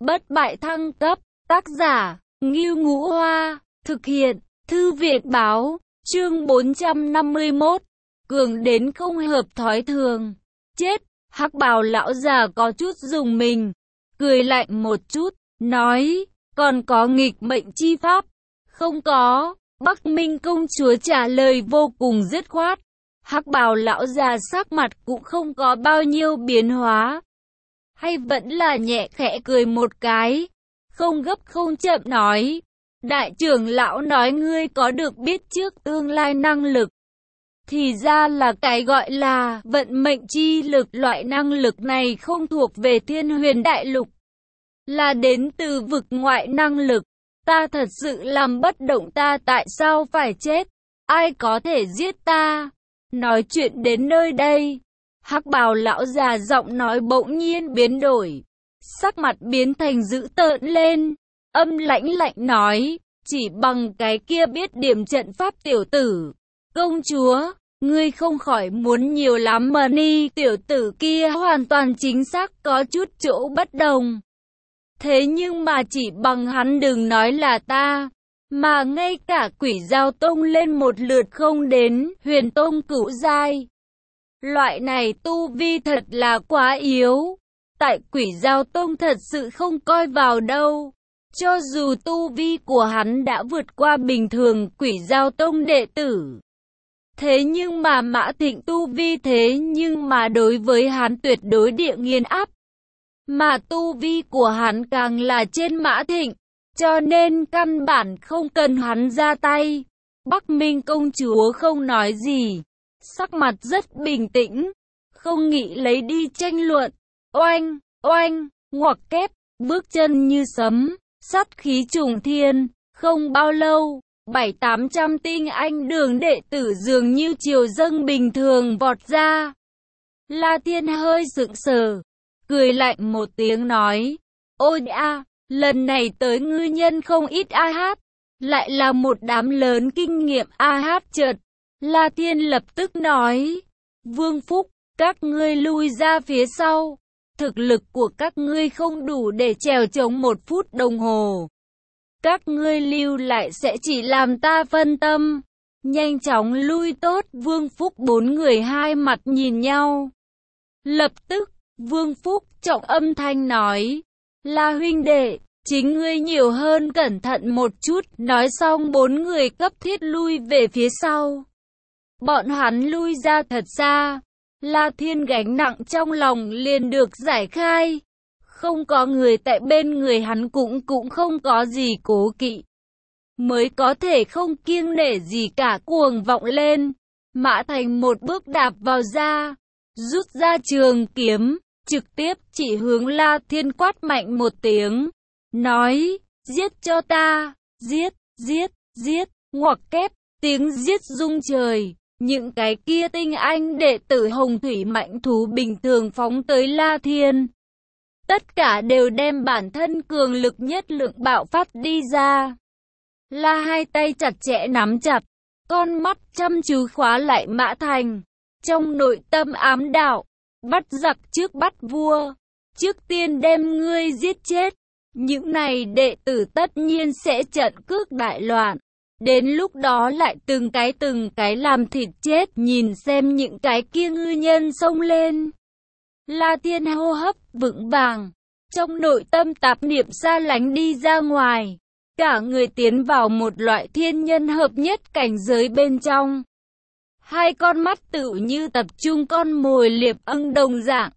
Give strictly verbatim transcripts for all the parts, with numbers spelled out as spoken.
bất bại thăng cấp, tác giả, Ngưu Ngũ Hoa, thực hiện, Thư viện Báo, chương bốn trăm năm mươi mốt, cường đến không hợp thói thường. Chết, hắc bào lão già có chút rùng mình, cười lạnh một chút, nói, còn có nghịch mệnh chi pháp? Không có, Bắc Minh công chúa trả lời vô cùng dứt khoát. Hắc bào lão già sắc mặt cũng không có bao nhiêu biến hóa, hay vẫn là nhẹ khẽ cười một cái, không gấp không chậm nói, đại trưởng lão nói ngươi có được biết trước tương lai năng lực. Thì ra là cái gọi là vận mệnh chi lực, loại năng lực này không thuộc về Thiên Huyền Đại Lục, là đến từ vực ngoại năng lực. Ta thật sự làm bất động, ta tại sao phải chết? Ai có thể giết ta? Nói chuyện đến nơi đây, hắc bào lão già giọng nói bỗng nhiên biến đổi, sắc mặt biến thành dữ tợn lên, âm lãnh lạnh nói, chỉ bằng cái kia biết điểm trận pháp tiểu tử, công chúa, ngươi không khỏi muốn nhiều lắm mà ni. Tiểu tử kia hoàn toàn chính xác có chút chỗ bất đồng. Thế nhưng mà chỉ bằng hắn, đừng nói là ta, mà ngay cả Quỷ Dao Tông lên một lượt không đến Huyền Tông cửu giai. Loại này tu vi thật là quá yếu, tại Quỷ Dao Tông thật sự không coi vào đâu. Cho dù tu vi của hắn đã vượt qua bình thường Quỷ Dao Tông đệ tử, thế nhưng mà Mã Thịnh tu vi thế nhưng mà đối với hắn tuyệt đối địa nghiền áp. Mà tu vi của hắn càng là trên Mã Thịnh, cho nên căn bản không cần hắn ra tay. Bắc Minh công chúa không nói gì, sắc mặt rất bình tĩnh, không nghĩ lấy đi tranh luận. Oanh, oanh, ngoặc kép, bước chân như sấm, sát khí trùng thiên. Không bao lâu, bảy tám trăm tinh anh đường đệ tử dường như triều dâng bình thường vọt ra. La Thiên hơi sững sờ, cười lạnh một tiếng nói, ôi a, lần này tới ngư nhân không ít a hát, lại là một đám lớn kinh nghiệm a hát. Chợt La Thiên lập tức nói, Vương Phúc, các ngươi lui ra phía sau, thực lực của các ngươi không đủ để trèo chống một phút đồng hồ. Các ngươi lưu lại sẽ chỉ làm ta phân tâm. Nhanh chóng lui. Tốt. Vương Phúc bốn người hai mặt nhìn nhau. Lập tức, Vương Phúc trọng âm thanh nói, La huynh đệ, chính ngươi nhiều hơn cẩn thận một chút. Nói xong bốn người cấp thiết lui về phía sau. Bọn hắn lui ra thật xa, La Thiên gánh nặng trong lòng liền được giải khai. Không có người tại bên người hắn cũng cũng không có gì cố kỵ, mới có thể không kiêng nể gì cả cuồng vọng lên. Mã Thành một bước đạp vào ra, rút ra trường kiếm, trực tiếp chỉ hướng La Thiên quát mạnh một tiếng, nói, giết cho ta, giết, giết, giết, ngoặc kép, tiếng giết rung trời. Những cái kia tinh anh đệ tử hồng thủy mạnh thú bình thường phóng tới La Thiên. Tất cả đều đem bản thân cường lực nhất lượng bạo phát đi ra. La hai tay chặt chẽ nắm chặt, con mắt chăm chú khóa lại Mã Thành. Trong nội tâm ám đạo, bắt giặc trước bắt vua, trước tiên đem ngươi giết chết. Những này đệ tử tất nhiên sẽ trận cước đại loạn. Đến lúc đó lại từng cái từng cái làm thịt chết. Nhìn xem những cái kia ngư nhân xông lên. La Thiên hô hấp vững vàng, trong nội tâm tạp niệm xa lánh đi ra ngoài, cả người tiến vào một loại thiên nhân hợp nhất cảnh giới bên trong. Hai con mắt tựu như tập trung con mồi liệp ưng đồng dạng,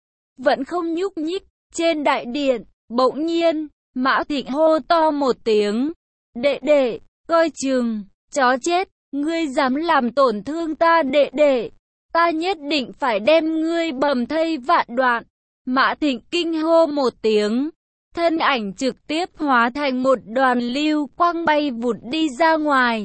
vẫn không nhúc nhích. Trên đại điện, bỗng nhiên, Mã Thịnh hô to một tiếng, đệ đệ, coi chừng, chó chết, ngươi dám làm tổn thương ta đệ đệ, ta nhất định phải đem ngươi bầm thây vạn đoạn. Mã Thịnh kinh hô một tiếng, thân ảnh trực tiếp hóa thành một đoàn lưu quang bay vụt đi ra ngoài.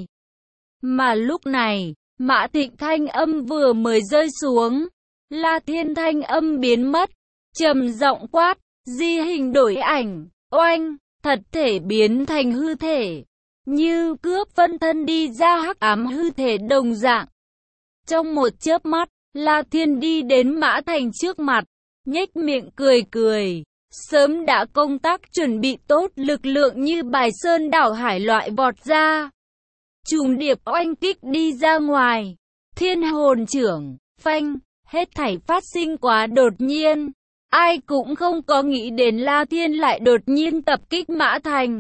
Mà lúc này, Mã Thịnh thanh âm vừa mới rơi xuống, La Thiên thanh âm biến mất, trầm giọng quát, di hình đổi ảnh, oanh, thật thể biến thành hư thể, như cướp phân thân đi ra hắc ám hư thể đồng dạng. Trong một chớp mắt, La Thiên đi đến Mã Thành trước mặt, nhếch miệng cười cười, Sớm đã công tác chuẩn bị tốt, lực lượng như bài sơn đảo hải loại vọt ra. Trùng điệp oanh kích đi ra ngoài. Thiên hồn trưởng, phanh, hết thảy phát sinh quá đột nhiên. Ai cũng không có nghĩ đến La Thiên lại đột nhiên tập kích Mã Thành.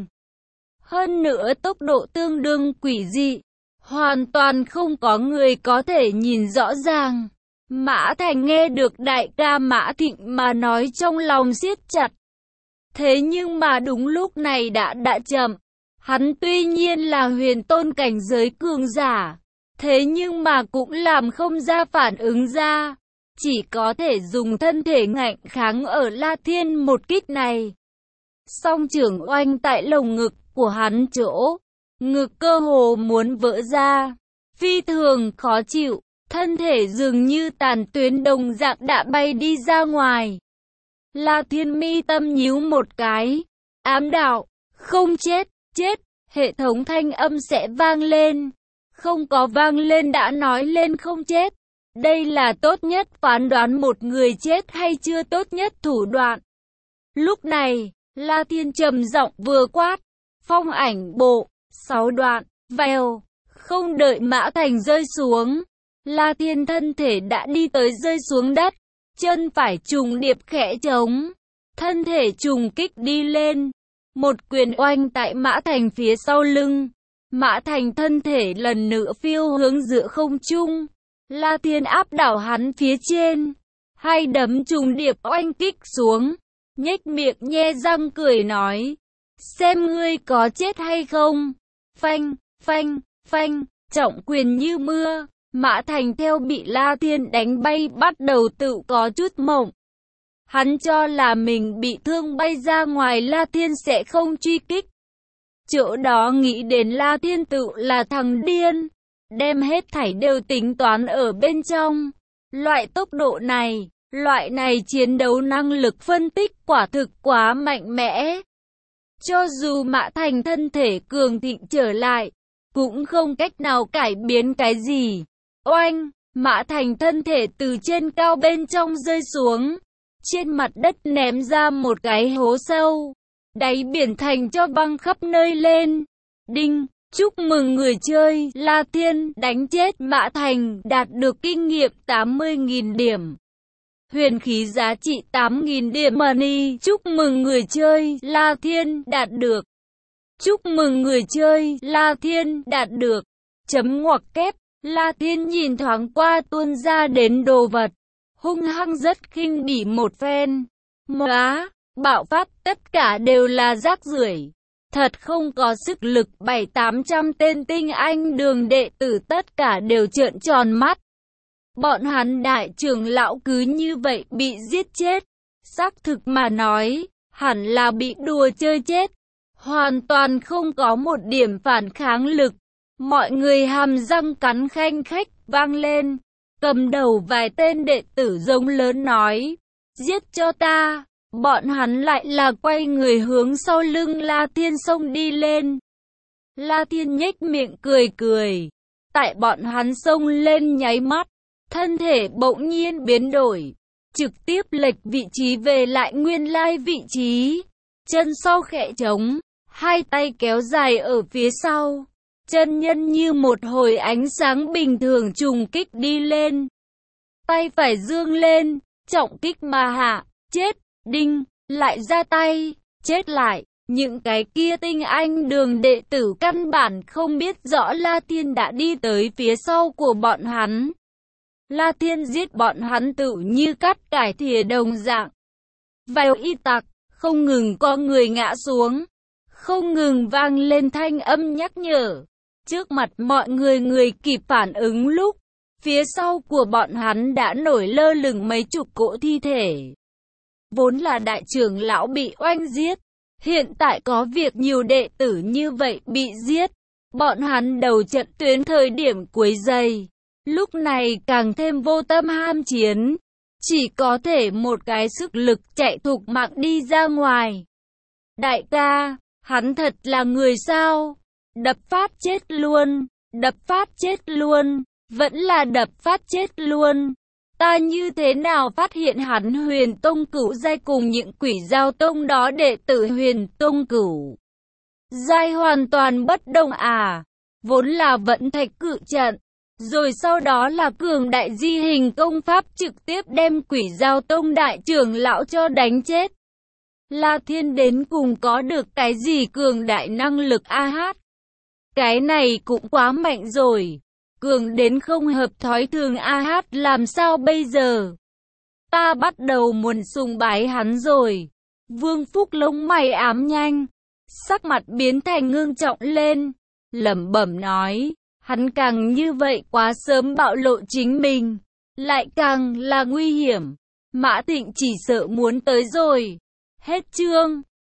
Hơn nữa tốc độ tương đương quỷ dị. Hoàn toàn không có người có thể nhìn rõ ràng. Mã Thành nghe được đại ca Mã Thịnh mà nói trong lòng siết chặt. Thế nhưng mà đúng lúc này đã đã chậm. Hắn tuy nhiên là huyền tôn cảnh giới cường giả. Thế nhưng mà cũng làm không ra phản ứng ra. Chỉ có thể dùng thân thể ngạnh kháng ở La Thiên một kích này. Song trưởng oanh tại lồng ngực của hắn chỗ. Ngực cơ hồ muốn vỡ ra. Phi thường khó chịu. Thân thể dường như tàn tuyến đồng dạng đã bay đi ra ngoài. La Thiên mi tâm nhíu một cái. Ám đạo. Không chết. Chết. Hệ thống thanh âm sẽ vang lên. Không có vang lên đã nói lên không chết. Đây là tốt nhất phán đoán một người chết hay chưa tốt nhất thủ đoạn. Lúc này, La Thiên trầm giọng vừa quát. Phong ảnh bộ, sáu đoạn, vèo. Không đợi Mã Thành rơi xuống. La Thiên thân thể đã đi tới rơi xuống đất. Chân phải trùng điệp khẽ trống. Thân thể trùng kích đi lên. Một quyền oanh tại Mã Thành phía sau lưng. Mã Thành thân thể lần nữa phiêu hướng giữa không trung. La Thiên áp đảo hắn phía trên. Hai đấm trùng điệp oanh kích xuống. Nhếch miệng nhe răng cười nói. Xem ngươi có chết hay không. Phanh, phanh, phanh. Trọng quyền như mưa. Mã Thành theo bị La Thiên đánh bay bắt đầu tự có chút mộng. Hắn cho là mình bị thương bay ra ngoài La Thiên sẽ không truy kích. Chỗ đó nghĩ đến La Thiên tự là thằng điên. Đem hết thảy đều tính toán ở bên trong. Loại tốc độ này, loại này chiến đấu năng lực phân tích quả thực quá mạnh mẽ. Cho dù Mã Thành thân thể cường thịnh trở lại, cũng không cách nào cải biến cái gì. Oanh, Mã Thành thân thể từ trên cao bên trong rơi xuống. Trên mặt đất ném ra một cái hố sâu. Đáy biển thành cho băng khắp nơi lên. Đinh, chúc mừng người chơi La Thiên đánh chết Mã Thành, đạt được kinh nghiệm tám mươi nghìn điểm. Huyền khí giá trị tám nghìn điểm money. Chúc mừng người chơi La Thiên đạt được. Chúc mừng người chơi La Thiên đạt được. Chấm ngoặc kép. La Thiên nhìn thoáng qua tuôn ra đến đồ vật. Hung hăng rất khinh bỉ một phen. Móa, bạo phát tất cả đều là rác rưởi. Thật không có sức lực. Bảy tám trăm tên tinh anh đường đệ tử tất cả đều trợn tròn mắt. Bọn hắn đại trưởng lão cứ như vậy bị giết chết. Xác thực mà nói, hẳn là bị đùa chơi chết. Hoàn toàn không có một điểm phản kháng lực. Mọi người hàm răng cắn khanh khách vang lên. Cầm đầu vài tên đệ tử giống lớn nói. Giết cho ta. Bọn hắn lại là quay người hướng sau lưng La Thiên xông đi lên. La Thiên nhếch miệng cười cười. Tại bọn hắn xông lên nháy mắt. Thân thể bỗng nhiên biến đổi. Trực tiếp lệch vị trí về lại nguyên lai vị trí. Chân sau khẽ trống. Hai tay kéo dài ở phía sau. Chân nhân như một hồi ánh sáng bình thường trùng kích đi lên. Tay phải dương lên. Trọng kích mà hạ. Chết. Đinh. Lại ra tay. Chết lại. Những cái kia tinh anh đường đệ tử căn bản không biết rõ La Thiên đã đi tới phía sau của bọn hắn. La Thiên giết bọn hắn tự như cắt cải thìa đồng dạng. Vèo y tặc, không ngừng có người ngã xuống. Không ngừng vang lên thanh âm nhắc nhở. Trước mặt mọi người người kịp phản ứng lúc. Phía sau của bọn hắn đã nổi lơ lửng mấy chục cỗ thi thể. Vốn là đại trưởng lão bị oanh giết. Hiện tại có việc nhiều đệ tử như vậy bị giết. Bọn hắn đầu trận tuyến thời điểm cuối giây. Lúc này càng thêm vô tâm ham chiến. Chỉ có thể một cái sức lực chạy thục mạng đi ra ngoài. Đại ca, hắn thật là người sao? Đập phát chết luôn. Đập phát chết luôn. Vẫn là đập phát chết luôn. Ta như thế nào phát hiện hắn Huyền Tông Cửu giai cùng những Quỷ Giao Tông đó đệ tử Huyền Tông Cửu giai hoàn toàn bất đồng à? Vốn là Vẫn Thạch Cự Trận, rồi sau đó là cường đại di hình công pháp trực tiếp đem Quỷ Giao Tông đại trưởng lão cho đánh chết. La Thiên đến cùng có được cái gì cường đại năng lực a hát? Cái này cũng quá mạnh rồi. Cường đến không hợp thói thường a hát, làm sao bây giờ? Ta bắt đầu muốn sùng bái hắn rồi. Vương Phúc lông mày ám nhanh, sắc mặt biến thành ngưng trọng lên, lẩm bẩm nói, hắn càng như vậy quá sớm bạo lộ chính mình, lại càng là nguy hiểm. Mã Tịnh chỉ sợ muốn tới rồi. Hết chương.